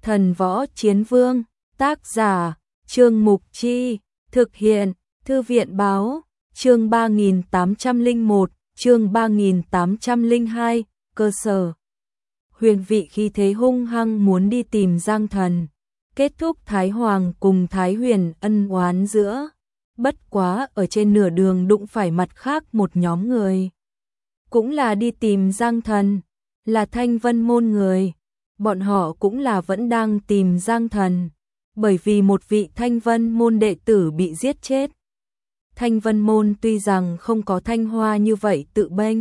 Thần Võ Chiến Vương, tác giả, Trương Mục Chi, thực hiện, Thư viện Báo, chương 3801, chương 3802, cơ sở. Huyền Vị khi thế hung hăng muốn đi tìm Giang Thần, kết thúc Thái Hoàng cùng Thái Huyền ân oán giữa. Bất quá ở trên nửa đường đụng phải mặt khác một nhóm người. Cũng là đi tìm Giang Thần, là Thanh Vân môn người. Bọn họ cũng là vẫn đang tìm Giang Thần, bởi vì một vị Thanh Vân môn đệ tử bị giết chết. Thanh Vân môn tuy rằng không có Thanh Hoa như vậy tự bênh,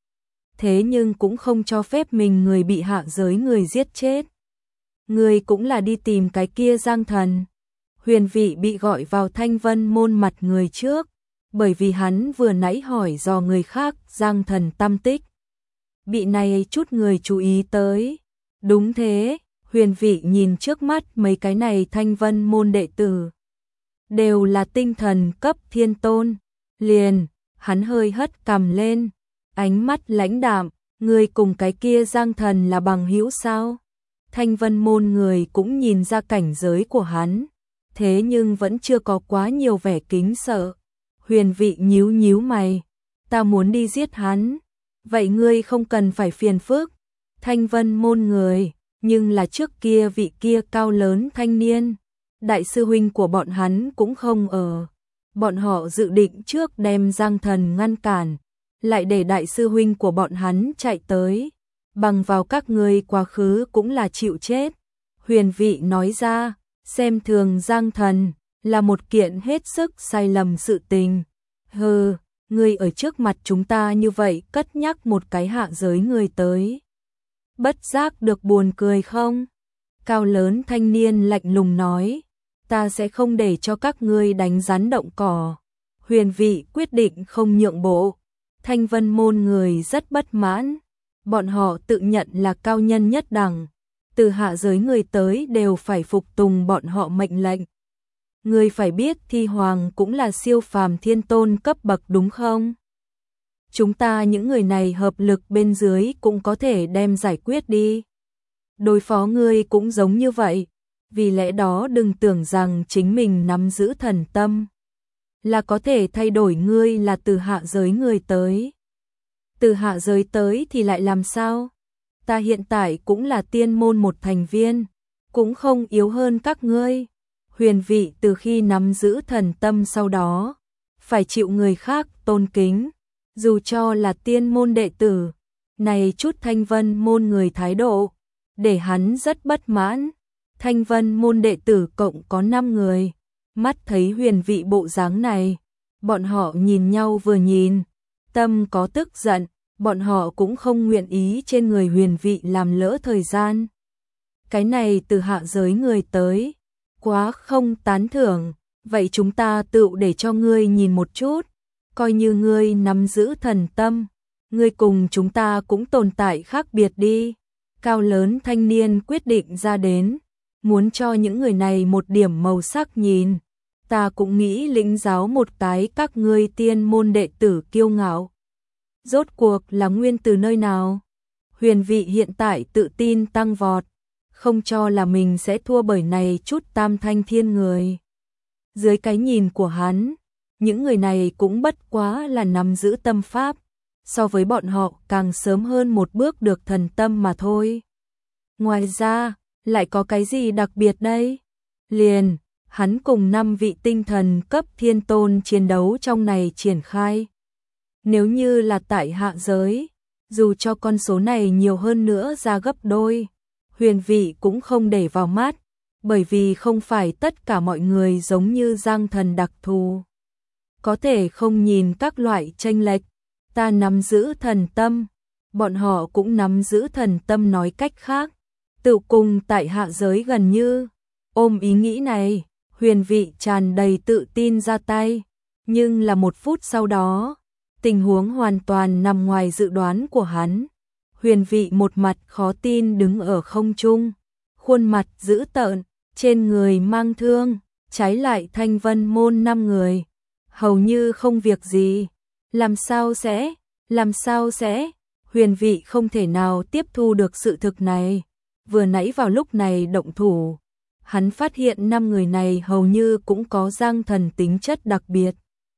thế nhưng cũng không cho phép mình người bị hạ giới người giết chết. Người cũng là đi tìm cái kia Giang Thần. Huyền Vị bị gọi vào Thanh Vân môn mặt người trước, bởi vì hắn vừa nãy hỏi dò người khác Giang Thần tâm tích. Bị này chút người chú ý tới. Đúng thế, Huyền Vị nhìn trước mắt mấy cái này Thanh Vân môn đệ tử. Đều là tinh thần cấp thiên tôn. Liền, hắn hơi hất cằm lên, ánh mắt lãnh đạm, người cùng cái kia Giang Thần là bằng hữu sao? Thanh Vân môn người cũng nhìn ra cảnh giới của hắn, thế nhưng vẫn chưa có quá nhiều vẻ kính sợ. Huyền Vị nhíu nhíu mày, ta muốn đi giết hắn, vậy ngươi không cần phải phiền phức. Thanh Vân môn người, nhưng là trước kia vị kia cao lớn thanh niên, đại sư huynh của bọn hắn cũng không ở. Bọn họ dự định trước đem Giang Thần ngăn cản, lại để đại sư huynh của bọn hắn chạy tới, bằng vào các ngươi quá khứ cũng là chịu chết. Huyền Vị nói ra, xem thường Giang Thần là một kiện hết sức sai lầm sự tình. Hừ, ngươi ở trước mặt chúng ta như vậy cất nhắc một cái hạ giới người tới. Bất giác được buồn cười không? Cao lớn thanh niên lạnh lùng nói, ta sẽ không để cho các ngươi đánh rắn động cỏ. Huyền Vị quyết định không nhượng bộ. Thanh Vân môn người rất bất mãn, bọn họ tự nhận là cao nhân nhất đẳng, từ hạ giới người tới đều phải phục tùng bọn họ mệnh lệnh. Ngươi phải biết Thi Hoàng cũng là siêu phàm thiên tôn cấp bậc đúng không? Chúng ta những người này hợp lực bên dưới cũng có thể đem giải quyết đi. Đối phó ngươi cũng giống như vậy, vì lẽ đó đừng tưởng rằng chính mình nắm giữ thần tâm là có thể thay đổi ngươi là từ hạ giới người tới. Từ hạ giới tới thì lại làm sao? Ta hiện tại cũng là tiên môn một thành viên, cũng không yếu hơn các ngươi. Huyền Vị từ khi nắm giữ thần tâm sau đó, phải chịu người khác tôn kính, dù cho là tiên môn đệ tử. Này chút Thanh Vân môn người thái độ, để hắn rất bất mãn. Thanh Vân môn đệ tử cộng có 5 người, mắt thấy Huyền Vị bộ dáng này, bọn họ nhìn nhau vừa nhìn, tâm có tức giận, bọn họ cũng không nguyện ý trên người Huyền Vị làm lỡ thời gian. Cái này từ hạ giới người tới, quá không tán thưởng, vậy chúng ta tự để cho ngươi nhìn một chút, coi như ngươi nắm giữ thần tâm, ngươi cùng chúng ta cũng tồn tại khác biệt đi. Cao lớn thanh niên quyết định ra đến, muốn cho những người này một điểm màu sắc nhìn. Ta cũng nghĩ lĩnh giáo một cái các ngươi tiên môn đệ tử kiêu ngạo. Rốt cuộc là nguyên từ nơi nào? Huyền Vị hiện tại tự tin tăng vọt, không cho là mình sẽ thua bởi này chút tam thanh thiên người. Dưới cái nhìn của hắn, những người này cũng bất quá là nắm giữ tâm pháp, so với bọn họ càng sớm hơn một bước được thần tâm mà thôi. Ngoài ra, lại có cái gì đặc biệt đây? Liền, hắn cùng 5 vị tinh thần cấp thiên tôn chiến đấu trong này triển khai. Nếu như là tại hạ giới, dù cho con số này nhiều hơn nữa ra gấp đôi, Huyền Vị cũng không để vào mắt, bởi vì không phải tất cả mọi người giống như Giang Thần đặc thù. Có thể không nhìn các loại chênh lệch, ta nắm giữ thần tâm, bọn họ cũng nắm giữ thần tâm, nói cách khác, tự cùng tại hạ giới gần như. Ôm ý nghĩ này, Huyền Vị tràn đầy tự tin ra tay, nhưng là 1 phút sau đó, tình huống hoàn toàn nằm ngoài dự đoán của hắn. Huyền Vị một mặt khó tin đứng ở không trung, khuôn mặt dữ tợn, trên người mang thương, trái lại Thanh Vân môn 5 người, hầu như không việc gì. Làm sao sẽ? Huyền Vị không thể nào tiếp thu được sự thực này. vừa nãy vào lúc này động thủ, hắn phát hiện 5 người này hầu như cũng có Giang Thần tính chất đặc biệt.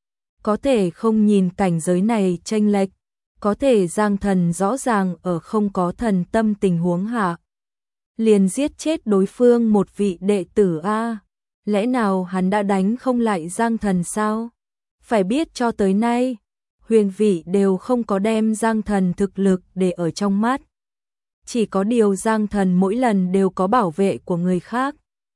Có thể không nhìn cảnh giới này chênh lệch, có thể Giang Thần rõ ràng ở không có thần tâm tình huống hạ. Liền giết chết đối phương một vị đệ tử A. Lẽ nào hắn đã đánh không lại Giang Thần sao? Phải biết cho tới nay, huyền vị đều không có đem Giang Thần thực lực để ở trong mắt. Chỉ có điều Giang Thần mỗi lần đều có bảo vệ của người khác.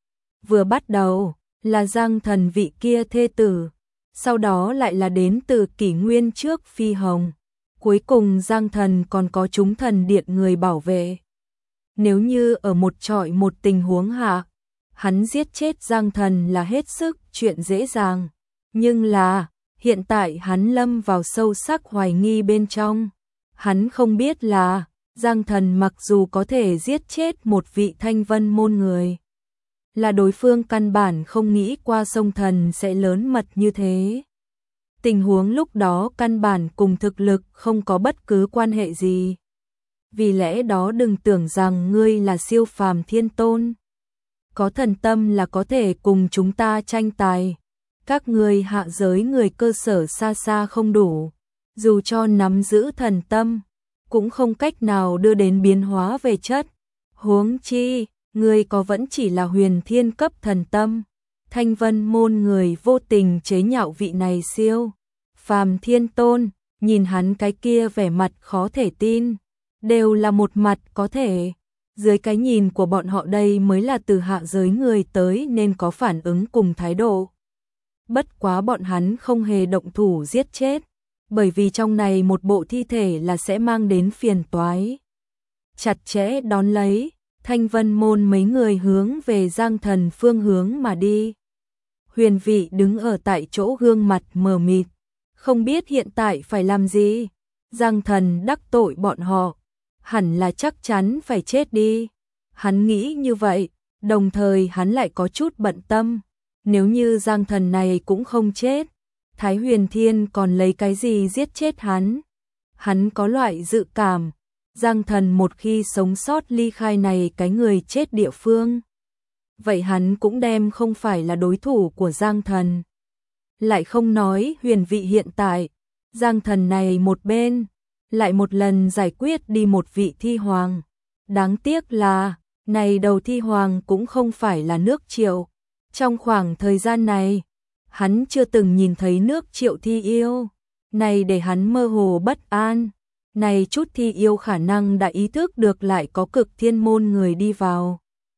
Vừa bắt đầu là Giang Thần vị kia thê tử, sau đó lại là đến từ kỷ nguyên trước Phi Hồng. Cuối cùng Giang Thần còn có chúng thần điện người bảo vệ. Nếu như ở một trọi một tình huống hạ, hắn giết chết Giang Thần là hết sức chuyện dễ dàng. Nhưng là, hiện tại hắn lâm vào sâu sắc hoài nghi bên trong. Hắn không biết là, Giang Thần mặc dù có thể giết chết một vị Thanh Vân môn người, là đối phương căn bản không nghĩ qua sông thần sẽ lớn mật như thế. Tình huống lúc đó căn bản cùng thực lực không có bất cứ quan hệ gì. Vì lẽ đó đừng tưởng rằng ngươi là siêu phàm thiên tôn. Có thần tâm là có thể cùng chúng ta tranh tài. Các ngươi hạ giới người cơ sở xa xa không đủ. Dù cho nắm giữ thần tâm, cũng không cách nào đưa đến biến hóa về chất. Huống chi, ngươi có vẫn chỉ là huyền thiên cấp thần tâm. Thanh Vân môn người vô tình chế nhạo vị này siêu phàm thiên tôn, nhìn hắn cái kia vẻ mặt khó thể tin, đều là một mặt có thể. Dưới cái nhìn của bọn họ đây mới là từ hạ giới người tới nên có phản ứng cùng thái độ. Bất quá bọn hắn không hề động thủ giết chết, bởi vì trong này một bộ thi thể là sẽ mang đến phiền toái. Chặt chẽ đón lấy, Thanh Vân môn mấy người hướng về Giang Thần phương hướng mà đi. Huyền vị đứng ở tại chỗ gương mặt mờ mịt, không biết hiện tại phải làm gì. Giang Thần đắc tội bọn họ, hẳn là chắc chắn phải chết đi. Hắn nghĩ như vậy, đồng thời hắn lại có chút bận tâm. Nếu như Giang Thần này cũng không chết, Thái Huyền Thiên còn lấy cái gì giết chết hắn? Hắn có loại dự cảm, Giang Thần một khi sống sót ly khai này cái người chết địa phương, vậy hắn cũng đem không phải là đối thủ của Giang Thần. Lại không nói huyền vị hiện tại, Giang Thần này một bên, lại một lần giải quyết đi một vị thi hoàng. Đáng tiếc là, này đầu thi hoàng cũng không phải là nước Triệu. Trong khoảng thời gian này, hắn chưa từng nhìn thấy nước Triệu thi yêu. Này để hắn mơ hồ bất an. Này chút thi yêu khả năng đã ý thức được lại có cực thiên môn người đi vào.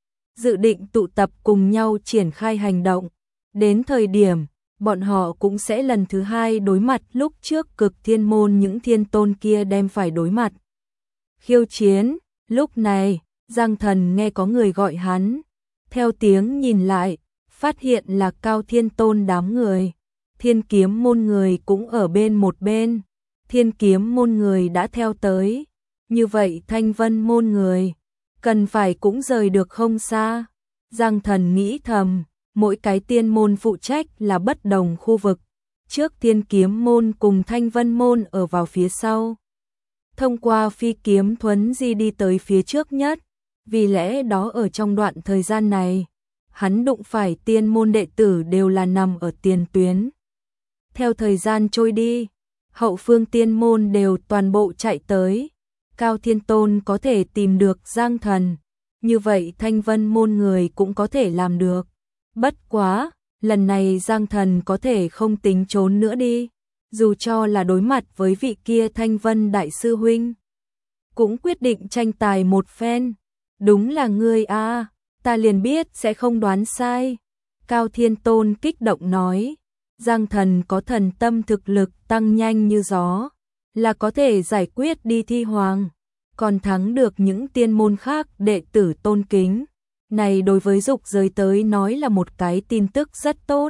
Dự định tụ tập cùng nhau triển khai hành động. Đến thời điểm, bọn họ cũng sẽ lần thứ hai đối mặt lúc trước cực thiên môn những thiên tôn kia đem phải đối mặt. Khiêu chiến, lúc này, Giang Thần nghe có người gọi hắn. Theo tiếng nhìn lại, phát hiện là Cao Thiên Tôn đám người. Thiên kiếm môn người cũng ở bên một bên. Thiên kiếm môn người đã theo tới. Như vậy Thanh Vân môn người, cần phải cũng rời được không xa. Giang Thần nghĩ thầm, mỗi cái tiên môn phụ trách là bất đồng khu vực. Trước Thiên kiếm môn cùng Thanh Vân môn ở vào phía sau. Thông qua phi kiếm thuấn di đi tới phía trước nhất. Vì lẽ đó ở trong đoạn thời gian này, hắn đụng phải tiên môn đệ tử đều là nằm ở tiền tuyến. Theo thời gian trôi đi, hậu phương tiên môn đều toàn bộ chạy tới. Cao Thiên Tôn có thể tìm được Giang Thần, như vậy Thanh Vân môn người cũng có thể làm được. Bất quá, lần này Giang Thần có thể không tính trốn nữa đi, dù cho là đối mặt với vị kia Thanh Vân đại sư huynh, cũng quyết định tranh tài một phen. Đúng là ngươi a, ta liền biết sẽ không đoán sai. Cao Thiên Tôn kích động nói, Giang Thần có thần tâm thực lực tăng nhanh như gió, là có thể giải quyết đi thi hoàng, còn thắng được những tiên môn khác đệ tử tôn kính. Này đối với dục giới tới nói là một cái tin tức rất tốt.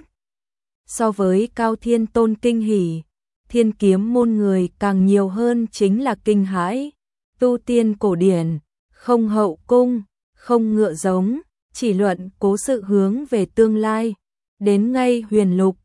So với Cao Thiên Tôn kinh hỉ, Thiên kiếm môn người càng nhiều hơn chính là kinh hãi. Tu tiên cổ điển, không hậu cung, không ngựa giống, chỉ luận cố sự hướng về tương lai. Đến ngay huyền lục,